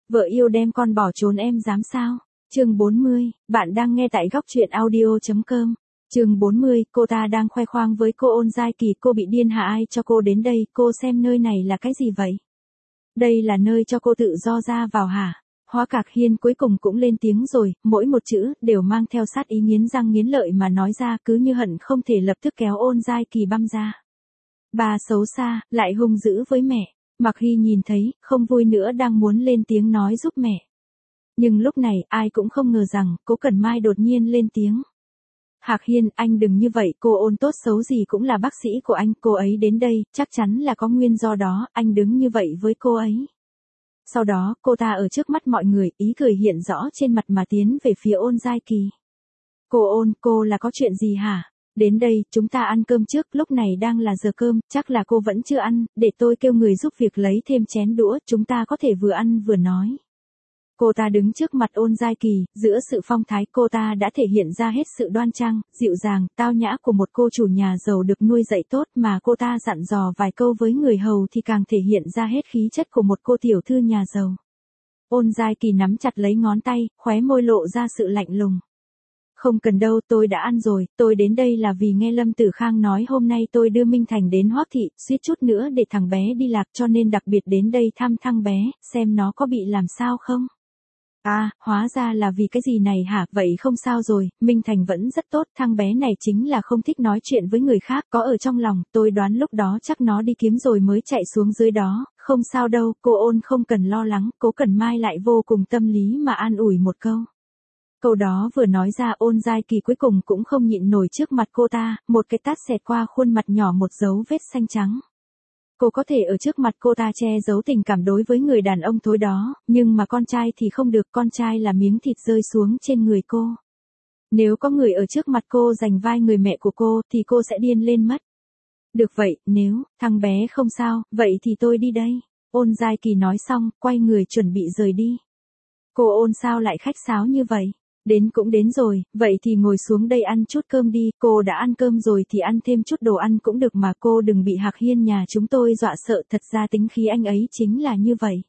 Vợ yêu đem con bỏ trốn em dám sao? Chương 40, bạn đang nghe tại góc truyện audio.com. Chương 40, cô ta đang khoe khoang với cô Ôn Giai Kỳ, cô bị điên hả, ai cho cô đến đây, cô xem nơi này là cái gì vậy? Đây là nơi cho cô tự do ra vào hả? Hóa Cạc Hiên cuối cùng cũng lên tiếng rồi, mỗi một chữ đều mang theo sát ý nghiến răng nghiến lợi mà nói ra, cứ như hận không thể lập tức kéo Ôn Giai Kỳ băm ra. Bà xấu xa, lại hung dữ với mẹ. Mặc Hy nhìn thấy, không vui nữa đang muốn lên tiếng nói giúp mẹ. Nhưng lúc này, ai cũng không ngờ rằng, Cố Cẩn Mai đột nhiên lên tiếng. Hạc Hiên, anh đừng như vậy, cô Ôn tốt xấu gì cũng là bác sĩ của anh, cô ấy đến đây, chắc chắn là có nguyên do đó, anh đứng như vậy với cô ấy. Sau đó, cô ta ở trước mắt mọi người, ý cười hiện rõ trên mặt mà tiến về phía Ôn Giai Kỳ. Cô Ôn, cô là có chuyện gì hả? Đến đây, chúng ta ăn cơm trước, lúc này đang là giờ cơm, chắc là cô vẫn chưa ăn, để tôi kêu người giúp việc lấy thêm chén đũa, chúng ta có thể vừa ăn vừa nói. Cô ta đứng trước mặt Ôn Giai Kỳ, giữa sự phong thái cô ta đã thể hiện ra hết sự đoan trang, dịu dàng, tao nhã của một cô chủ nhà giàu được nuôi dạy tốt, mà cô ta dặn dò vài câu với người hầu thì càng thể hiện ra hết khí chất của một cô tiểu thư nhà giàu. Ôn Giai Kỳ nắm chặt lấy ngón tay, khóe môi lộ ra sự lạnh lùng. Không cần đâu, tôi đã ăn rồi, tôi đến đây là vì nghe Lâm Tử Khang nói hôm nay tôi đưa Minh Thành đến Hoắc thị, suýt chút nữa để thằng bé đi lạc, cho nên đặc biệt đến đây thăm thằng bé, xem nó có bị làm sao không. À, hóa ra là vì cái gì này hả, vậy không sao rồi, Minh Thành vẫn rất tốt, thằng bé này chính là không thích nói chuyện với người khác, có ở trong lòng, tôi đoán lúc đó chắc nó đi kiếm rồi mới chạy xuống dưới đó, không sao đâu, cô Ôn không cần lo lắng, Cố Cẩn Mai lại vô cùng tâm lý mà an ủi một câu. Câu đó vừa nói ra, Ôn Giai Kỳ cuối cùng cũng không nhịn nổi trước mặt cô ta, một cái tát xẹt qua khuôn mặt nhỏ một dấu vết xanh trắng. Cô có thể ở trước mặt cô ta che giấu tình cảm đối với người đàn ông thối đó, nhưng mà con trai thì không được, con trai là miếng thịt rơi xuống trên người cô. Nếu có người ở trước mặt cô giành vai người mẹ của cô, thì cô sẽ điên lên mất. Được vậy, nếu thằng bé không sao, vậy thì tôi đi đây. Ôn Giai Kỳ nói xong, quay người chuẩn bị rời đi. Cô Ôn sao lại khách sáo như vậy? Đến cũng đến rồi, vậy thì ngồi xuống đây ăn chút cơm đi, cô đã ăn cơm rồi thì ăn thêm chút đồ ăn cũng được mà, cô đừng bị Hạc Hiên nhà chúng tôi dọa sợ, thật ra tính khí anh ấy chính là như vậy.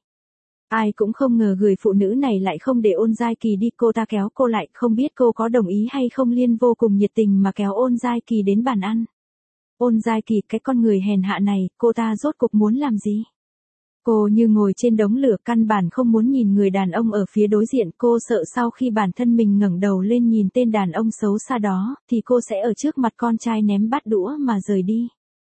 Ai cũng không ngờ người phụ nữ này lại không để Ôn Giai Kỳ đi, cô ta kéo cô lại, không biết cô có đồng ý hay không, liên vô cùng nhiệt tình mà kéo Ôn Giai Kỳ đến bàn ăn. Ôn Giai Kỳ, cái con người hèn hạ này, cô ta rốt cuộc muốn làm gì? Cô như ngồi trên đống lửa, căn bản không muốn nhìn người đàn ông ở phía đối diện, cô sợ sau khi bản thân mình ngẩng đầu lên nhìn tên đàn ông xấu xa đó, thì cô sẽ ở trước mặt con trai ném bát đũa mà rời đi.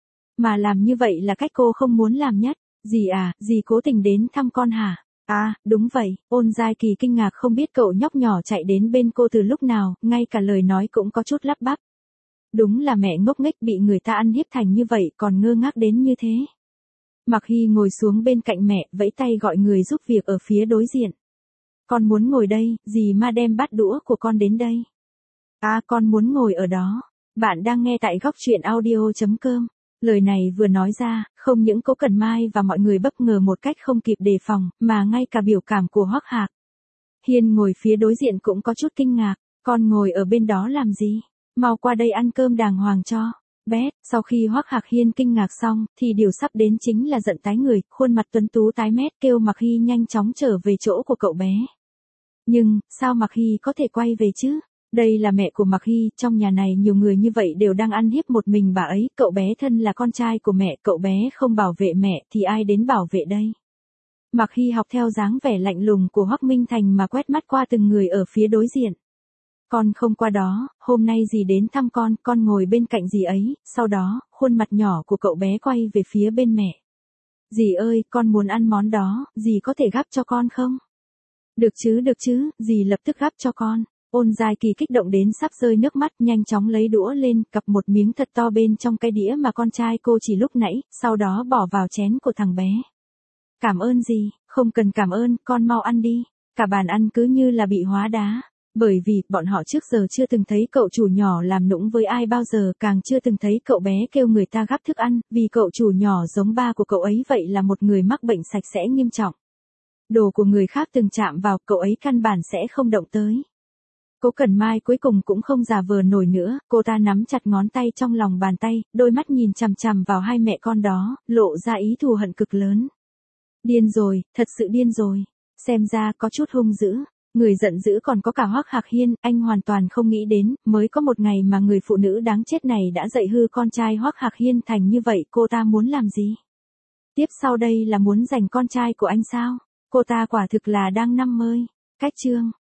Mà làm như vậy là cách cô không muốn làm nhất. Dì à, dì cố tình đến thăm con hả? À, đúng vậy, Ôn Giai Kỳ kinh ngạc không biết cậu nhóc nhỏ chạy đến bên cô từ lúc nào, ngay cả lời nói cũng có chút lắp bắp. Đúng là mẹ ngốc nghếch, bị người ta ăn hiếp thành như vậy còn ngơ ngác đến như thế. Mặc Hy ngồi xuống bên cạnh mẹ, vẫy tay gọi người giúp việc ở phía đối diện. Con muốn ngồi đây, dì ma đem bát đũa của con đến đây. À, con muốn ngồi ở đó. Bạn đang nghe tại góc truyện audio.com. Lời này vừa nói ra, không những Cố Cẩn Mai và mọi người bất ngờ một cách không kịp đề phòng, mà ngay cả biểu cảm của Hoắc Hạc Hiên ngồi phía đối diện cũng có chút kinh ngạc. Con ngồi ở bên đó làm gì? Mau qua đây ăn cơm đàng hoàng cho. Bé, sau khi Hoắc Hạc Hiên kinh ngạc xong, thì điều sắp đến chính là giận tái người, khuôn mặt tuấn tú tái mét, kêu Mặc Hy nhanh chóng trở về chỗ của cậu bé. Nhưng, sao Mặc Hy có thể quay về chứ? Đây là mẹ của Mặc Hy, trong nhà này nhiều người như vậy đều đang ăn hiếp một mình bà ấy, cậu bé thân là con trai của mẹ, cậu bé không bảo vệ mẹ thì ai đến bảo vệ đây? Mặc Hy học theo dáng vẻ lạnh lùng của Hoắc Minh Thành mà quét mắt qua từng người ở phía đối diện. Con không qua đó, hôm nay dì đến thăm con ngồi bên cạnh dì ấy, sau đó, khuôn mặt nhỏ của cậu bé quay về phía bên mẹ. Dì ơi, con muốn ăn món đó, dì có thể gắp cho con không? Được chứ, dì lập tức gắp cho con. Ôn Giai Kỳ kích động đến sắp rơi nước mắt, nhanh chóng lấy đũa lên, cặp một miếng thật to bên trong cái đĩa mà con trai cô chỉ lúc nãy, sau đó bỏ vào chén của thằng bé. Cảm ơn dì, không cần cảm ơn, con mau ăn đi. Cả bàn ăn cứ như là bị hóa đá. Bởi vì, bọn họ trước giờ chưa từng thấy cậu chủ nhỏ làm nũng với ai bao giờ, càng chưa từng thấy cậu bé kêu người ta gắp thức ăn, vì cậu chủ nhỏ giống ba của cậu ấy vậy là một người mắc bệnh sạch sẽ nghiêm trọng. Đồ của người khác từng chạm vào, cậu ấy căn bản sẽ không động tới. Cố Cẩn Mai cuối cùng cũng không giả vờ nổi nữa, cô ta nắm chặt ngón tay trong lòng bàn tay, đôi mắt nhìn chằm chằm vào hai mẹ con đó, lộ ra ý thù hận cực lớn. Điên rồi, thật sự điên rồi. Xem ra có chút hung dữ. Người giận dữ còn có cả Hoắc Hạc Hiên, anh hoàn toàn không nghĩ đến, mới có một ngày mà người phụ nữ đáng chết này đã dạy hư con trai Hoắc Hạc Hiên thành như vậy, cô ta muốn làm gì? Tiếp sau đây là muốn giành con trai của anh sao? Cô ta quả thực là đang nằm mơ. Cách chương